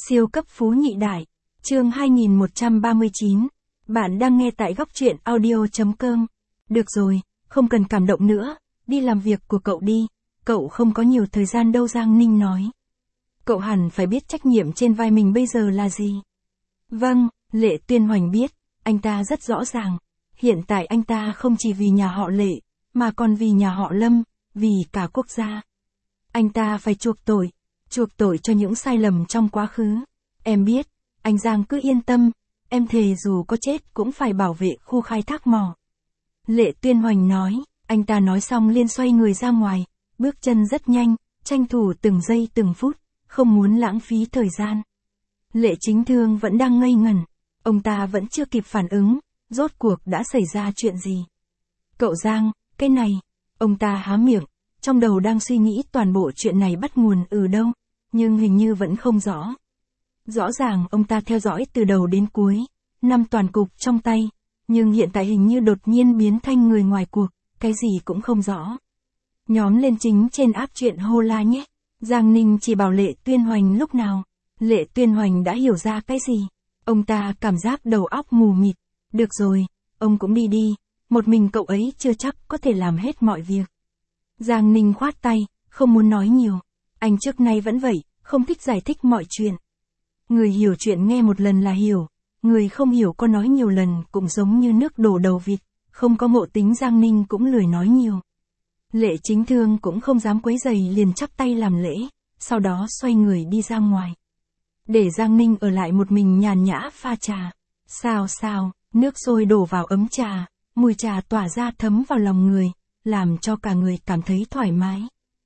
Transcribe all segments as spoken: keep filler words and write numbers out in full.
Siêu cấp phú nhị đại. Chương hai nghìn một trăm ba mươi chín. Bạn đang nghe tại góc truyện audio.com. Được rồi, không cần cảm động nữa, đi làm việc của cậu đi, cậu không có nhiều thời gian đâu, Giang Ninh nói. Cậu hẳn phải biết trách nhiệm trên vai mình bây giờ là gì. Vâng, Lệ Tuyên Hoành biết, anh ta rất rõ ràng. Hiện tại anh ta không chỉ vì nhà họ Lệ, mà còn vì nhà họ Lâm, vì cả quốc gia. Anh ta phải chuộc tội, chuộc tội cho những sai lầm trong quá khứ. Em biết, anh Giang cứ yên tâm, em thề dù có chết cũng phải bảo vệ khu khai thác mỏ. Lệ Tuyên Hoành nói, anh ta nói xong liền xoay người ra ngoài, bước chân rất nhanh, tranh thủ từng giây từng phút, không muốn lãng phí thời gian. Lệ Chính Thương vẫn đang ngây ngẩn, ông ta vẫn chưa kịp phản ứng, rốt cuộc đã xảy ra chuyện gì. Cậu Giang, cái này, ông ta há miệng, trong đầu đang suy nghĩ toàn bộ chuyện này bắt nguồn từ đâu, nhưng hình như vẫn không rõ. Rõ ràng ông ta theo dõi từ đầu đến cuối, năm toàn cục trong tay, nhưng hiện tại hình như đột nhiên biến thành người ngoài cuộc, cái gì cũng không rõ. Nhóm lên chính trên app chuyện hô la nhé. Giang Ninh chỉ bảo Lệ Tuyên Hoành lúc nào. Lệ Tuyên Hoành đã hiểu ra cái gì. Ông ta cảm giác đầu óc mù mịt. Được rồi, ông cũng đi đi, một mình cậu ấy chưa chắc có thể làm hết mọi việc. Giang Ninh khoát tay, không muốn nói nhiều. Anh trước nay vẫn vậy, không thích giải thích mọi chuyện. Người hiểu chuyện nghe một lần là hiểu, người không hiểu có nói nhiều lần cũng giống như nước đổ đầu vịt, không có ngộ tính. Giang Ninh cũng lười nói nhiều. Lệ Chính Thương cũng không dám quấy rầy, liền chắp tay làm lễ, sau đó xoay người đi ra ngoài. Để Giang Ninh ở lại một mình nhàn nhã pha trà. Sao sao, nước sôi đổ vào ấm trà, mùi trà tỏa ra thấm vào lòng người, làm cho cả người cảm thấy thoải mái.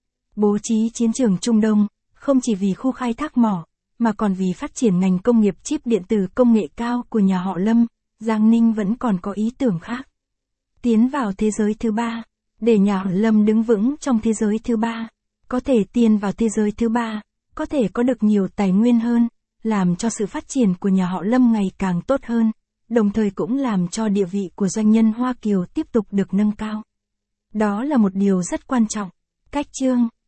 Bố trí chiến trường Trung Đông, không chỉ vì khu khai thác mỏ, mà còn vì phát triển ngành công nghiệp chip điện tử công nghệ cao của nhà họ Lâm, Giang Ninh vẫn còn có ý tưởng khác. Tiến vào thế giới thứ ba, để nhà họ Lâm đứng vững trong thế giới thứ ba, có thể tiến vào thế giới thứ ba, có thể có được nhiều tài nguyên hơn, làm cho sự phát triển của nhà họ Lâm ngày càng tốt hơn, đồng thời cũng làm cho địa vị của doanh nhân Hoa Kiều tiếp tục được nâng cao. Đó là một điều rất quan trọng. Cách chương